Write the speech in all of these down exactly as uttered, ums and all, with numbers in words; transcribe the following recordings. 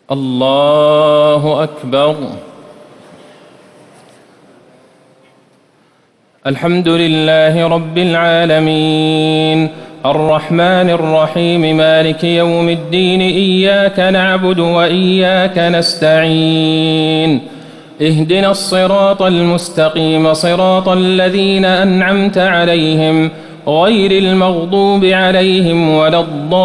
الله أكبر. الحمد لله رب العالمين الرحمن الرحيم مالك يوم الدين إياك نعبد وإياك نستعين اهدنا الصراط المستقيم صراط الذين أنعمت عليهم غير المغضوب عليهم ولا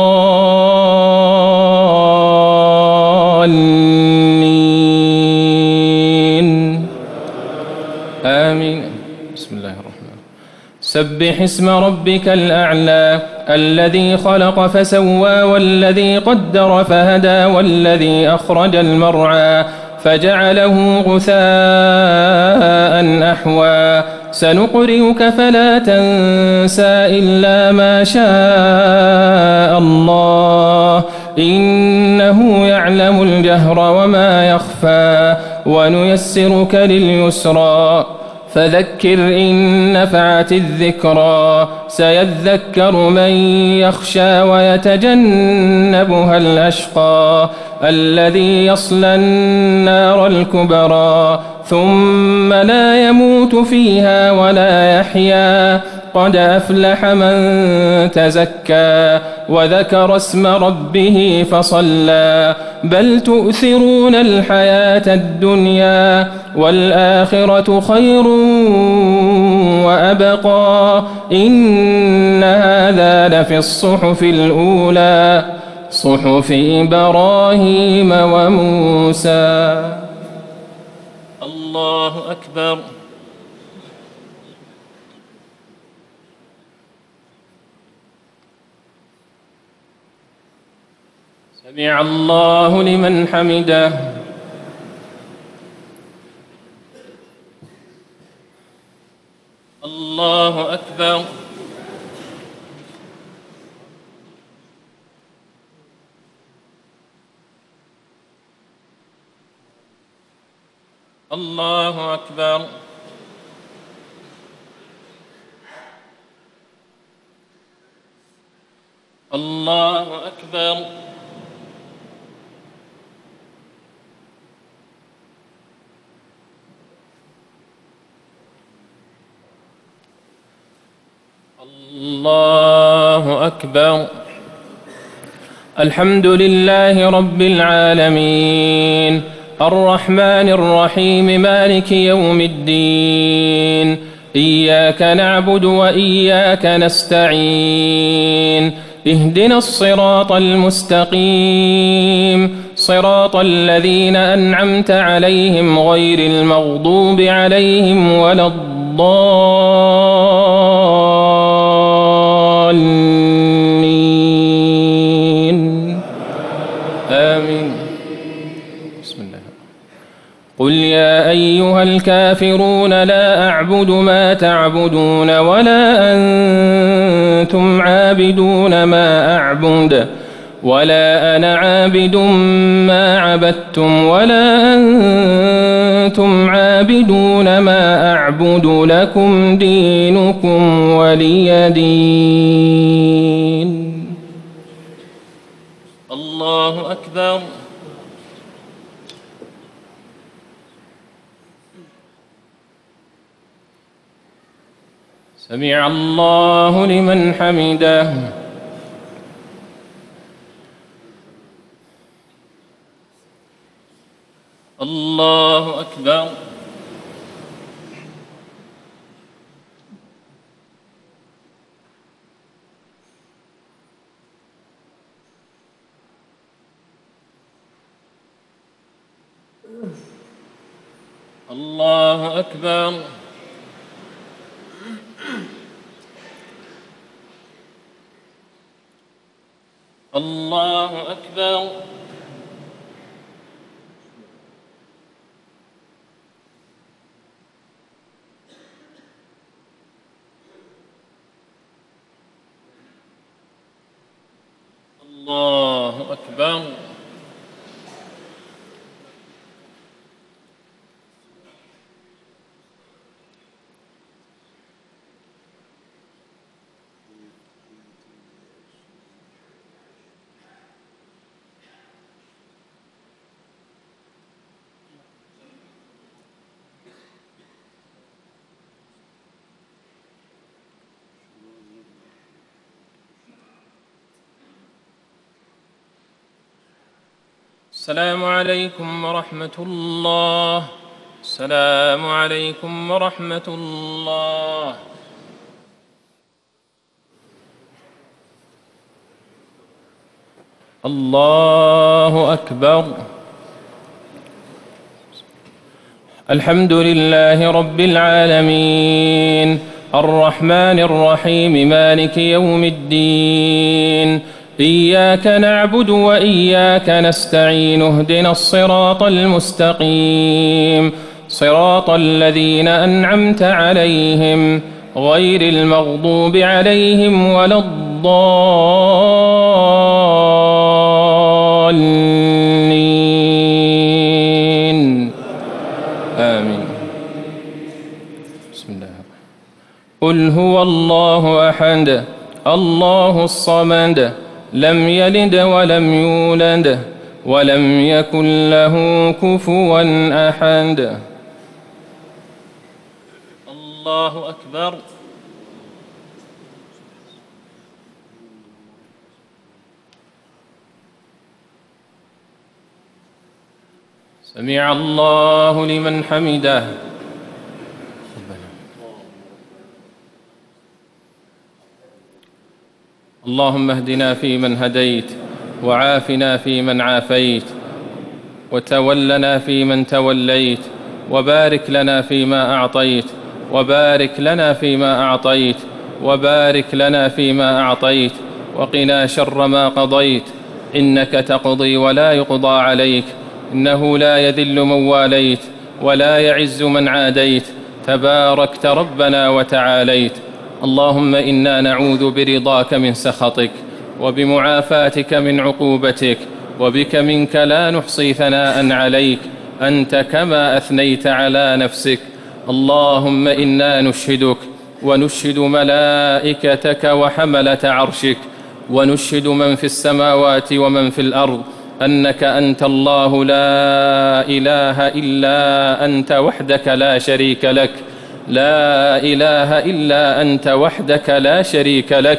الضالين آمين. بسم الله الرحمن الرحيم. سبح اسم ربك الأعلى الذي خلق فسوى والذي قدر فهدى والذي أخرج المرعى فجعله غثاء أحوى سنقرئك فلا تنسى إلا ما شاء الله إنه يعلم الجهر وما يخفى ونيسرك لليسرى فذكر إن نفعت الذكرى سيذكر من يخشى ويتجنبها الأشقى الذي يصلى النار الكبرى ثم لا يموت فيها ولا يحيا قد أفلح من تزكى وذكر اسم ربه فصلى بل تؤثرون الحياة الدنيا والآخرة خير وأبقى إن هذا لفي الصحف الأولى صحف إبراهيم وموسى. الله أكبر. سمع الله لمن حمده. الله أكبر. الله أكبر. الله أكبر. الله أكبر. الحمد لله رب العالمين الرحمن الرحيم مالك يوم الدين إياك نعبد وإياك نستعين اهدنا الصراط المستقيم صراط الذين أنعمت عليهم غير المغضوب عليهم ولا الضالين آمين. بسم الله. قل يا أيها الكافرون لا أعبد ما تعبدون ولا أنتم عابدون ما أعبد ولا أنا عابد ما عبدتم ولا أنتم عابدون ما أعبد لكم دينكم ولي دين. الله أكبر. سمع الله لمن حمده. الله أكبر. الله أكبر. الله أكبر. الله أكبر. السلام عليكم ورحمة الله. السلام عليكم ورحمة الله. الله أكبر. الحمد لله رب العالمين الرحمن الرحيم مالك يوم الدين إياك نعبد وإياك نستعين اهدنا الصراط المستقيم صراط الذين أنعمت عليهم غير المغضوب عليهم ولا الضالين آمين. بسم الله. قل هو الله أحد الله الصمد لم يلد ولم يولد ولم يكن له كفوا أحد. الله أكبر. سمع الله لمن حمده. اللهم اهدنا فيمن هديت وعافنا فيمن عافيت وتولنا فيمن توليت وبارك لنا فيما أعطيت وبارك لنا فيما أعطيت وبارك لنا فيما أعطيت وقنا شر ما قضيت إنك تقضي ولا يقضى عليك إنه لا يذل من واليت ولا يعز من عاديت تباركت ربنا وتعاليت. اللهم إنا نعوذ برضاك من سخطك وبمعافاتك من عقوبتك وبك منك لا نحصي ثناء عليك أنت كما أثنيت على نفسك. اللهم إنا نشهدك ونشهد ملائكتك وحملة عرشك ونشهد من في السماوات ومن في الأرض أنك أنت الله لا إله إلا أنت وحدك لا شريك لك لا إله إلا أنت وحدك لا شريك لك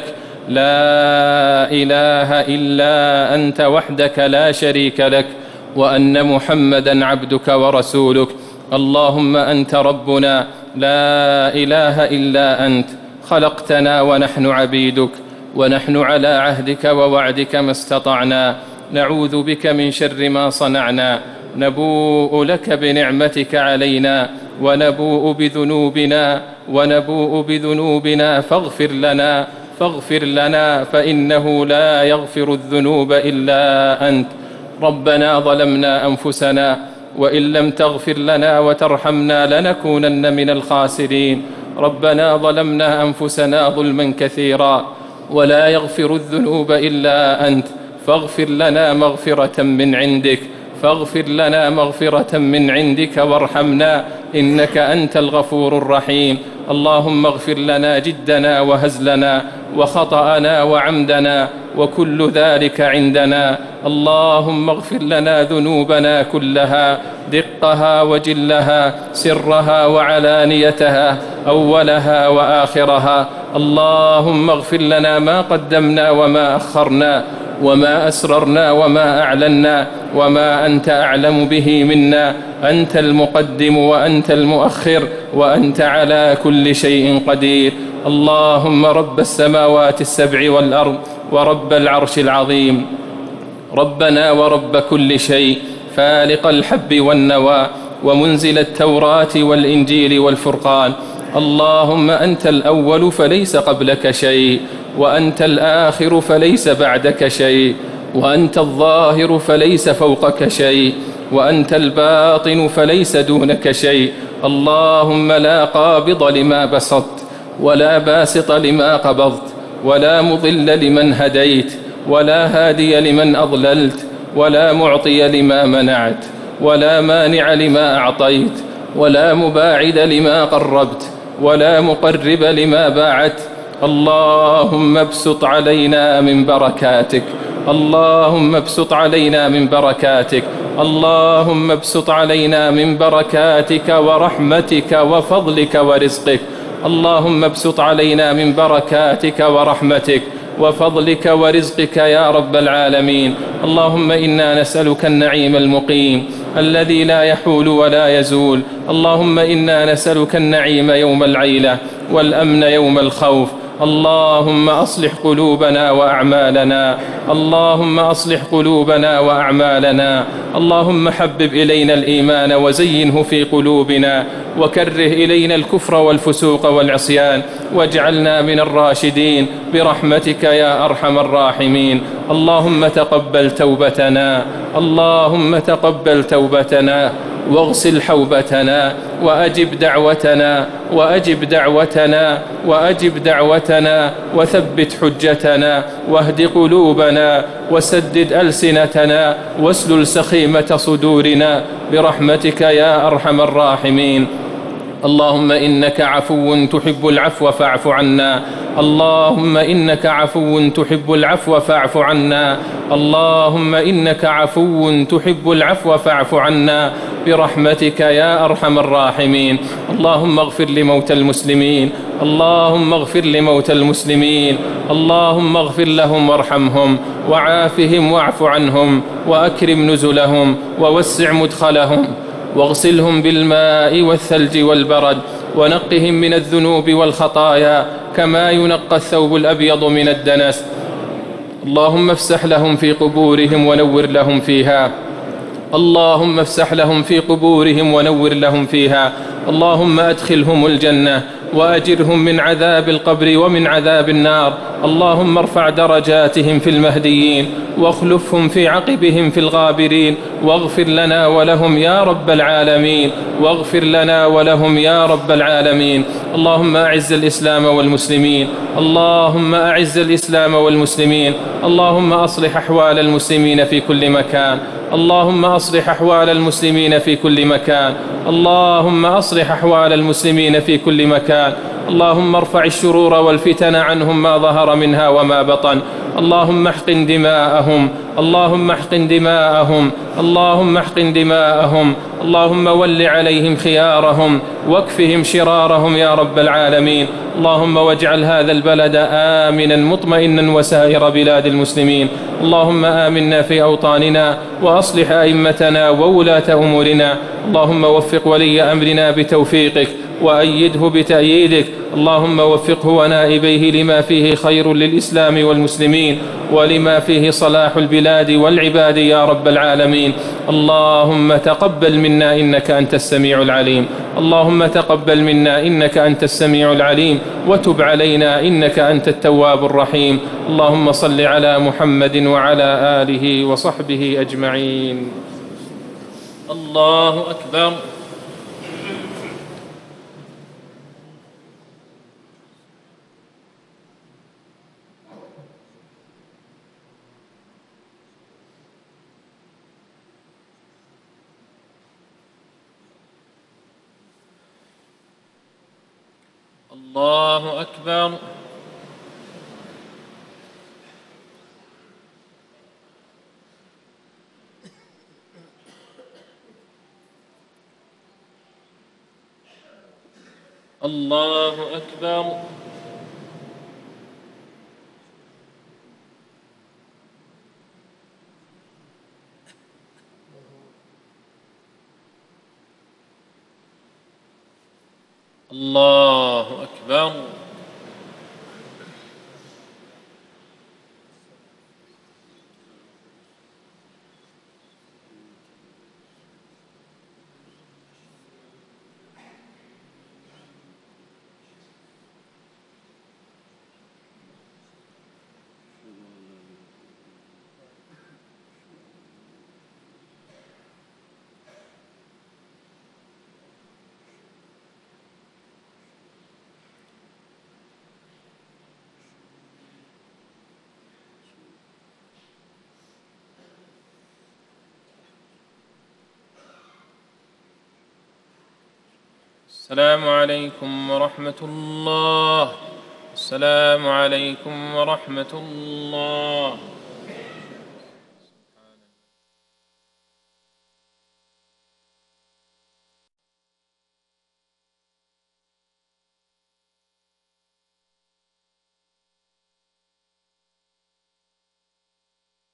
لا إله إلا أنت وحدك لا شريك لك وأن محمدًا عبدك ورسولك. اللهم أنت ربنا لا إله إلا أنت خلقتنا ونحن عبيدك ونحن على عهدك ووعدك ما استطعنا نعوذ بك من شر ما صنعنا نبوء لك بنعمتك علينا ونبوء بذنوبنا ونبوء بذنوبنا فاغفر لنا فاغفر لنا فإنه لا يغفر الذنوب إلا أنت. ربنا ظلمنا أنفسنا وإن لم تغفر لنا وترحمنا لنكونن من الخاسرين. ربنا ظلمنا أنفسنا ظلما كثيرا ولا يغفر الذنوب إلا أنت فاغفر لنا مغفرة من عندك فاغفر لنا مغفرة من عندك وارحمنا إنك أنت الغفور الرحيم. اللهم اغفر لنا جدنا وهزلنا وخطأنا وعمدنا وكل ذلك عندنا. اللهم اغفر لنا ذنوبنا كلها دقها وجلها سرها وعلانيتها أولها وآخرها. اللهم اغفر لنا ما قدمنا وما أخرنا وما أسررنا وما أعلنا وما أنت أعلم به منا. أنت المقدم وأنت المؤخر وأنت على كل شيء قدير. اللهم رب السماوات السبع والأرض ورب العرش العظيم ربنا ورب كل شيء فالق الحب والنوى ومنزل التوراة والإنجيل والفرقان. اللهم أنت الأول فليس قبلك شيء وأنت الآخر فليس بعدك شيء وأنت الظاهر فليس فوقك شيء وأنت الباطن فليس دونك شيء. اللهم لا قابض لما بسطت ولا باسط لما قبضت ولا مضل لمن هديت ولا هادي لمن أضللت ولا معطي لما منعت ولا مانع لما أعطيت ولا مباعد لما قربت ولا مقرب لما باعت. اللهم ابسط علينا من بركاتك اللهم ابسط علينا من بركاتك اللهم ابسط علينا من بركاتك ورحمتك وفضلك ورزقك. اللهم ابسط علينا من بركاتك ورحمتك وفضلك ورزقك يا رب العالمين. اللهم إنا نسألك النعيم المقيم الذي لا يحول ولا يزول. اللهم إنا نسألك النعيم يوم العيلة والأمن يوم الخوف. اللهم أصلح قلوبنا وأعمالنا، اللهم أصلح قلوبنا وأعمالنا. اللهم حبب إلينا الإيمان وزينه في قلوبنا، وكره إلينا الكفر والفسوق والعصيان، واجعلنا من الراشدين برحمتك يا أرحم الراحمين. اللهم تقبل توبتنا، اللهم تقبل توبتنا، واغسل حوبتنا، وأجب دعوتنا وأجب دعوتنا وأجب دعوتنا وثبت حجتنا، واهد قلوبنا وسدد ألسنتنا، واسلل سخيمة صدورنا برحمتك يا أرحم الراحمين. اللهم إنك عفو تحب العفو فاعف عنا، اللهم إنك عفو تحب العفو فاعف عنا، اللهم إنك عفو تحب العفو فاعف عنا برحمتك يا أرحم الراحمين. اللهم اغفر لموتى المسلمين، اللهم اغفر لموتى المسلمين، اللهم اغفر لهم وارحمهم وعافهم واعف عنهم وأكرم نزلهم ووسع مدخلهم، واغسلهم بالماء والثلج والبرد، ونقهم من الذنوب والخطايا كما ينقى الثوب الأبيض من الدنس. اللهم افسح لهم في قبورهم ونور لهم فيها، اللهم افسح لهم في قبورهم ونور لهم فيها. اللهم أدخلهم الجنة وأجرهم من عذاب القبر ومن عذاب النار. اللهم ارفع درجاتهم في المهديين، واخلفهم في عقبهم في الغابرين، واغفر لنا ولهم يا رب العالمين، واغفر لنا ولهم يا رب العالمين. اللهم أعز الإسلام والمسلمين، اللهم أعز الإسلام والمسلمين. اللهم أصلح أحوال المسلمين في كل مكان، اللهم أصلح أحوال المسلمين في كل مكان، اللهم أصلح أحوال المسلمين في كل مكان. اللهم ارفع الشرور والفتن عنهم ما ظهر منها وما بطن. اللهم احقن دماءهم، اللهم احقن دماءهم، اللهم احقن دماءهم. اللهم ول عليهم خيارهم واكفهم شرارهم يا رب العالمين. اللهم واجعل هذا البلد آمنا مطمئنا وسائر بلاد المسلمين. اللهم آمنا في أوطاننا، وأصلح أئمتنا وولاة أمورنا. اللهم وفق ولي أمرنا بتوفيقك، وأيده بتأييدك. اللهم وفقه ونائبيه لما فيه خير للإسلام والمسلمين، ولما فيه صلاح البلاد والعباد يا رب العالمين. اللهم تقبل منا إنك أنت السميع العليم، اللهم تقبل منا إنك أنت السميع العليم، وتب علينا إنك أنت التواب الرحيم. اللهم صل على محمد وعلى آله وصحبه أجمعين. الله أكبر. الله أكبر. الله أكبر. الله أكبر. السلام عليكم ورحمة الله. السلام عليكم ورحمة الله.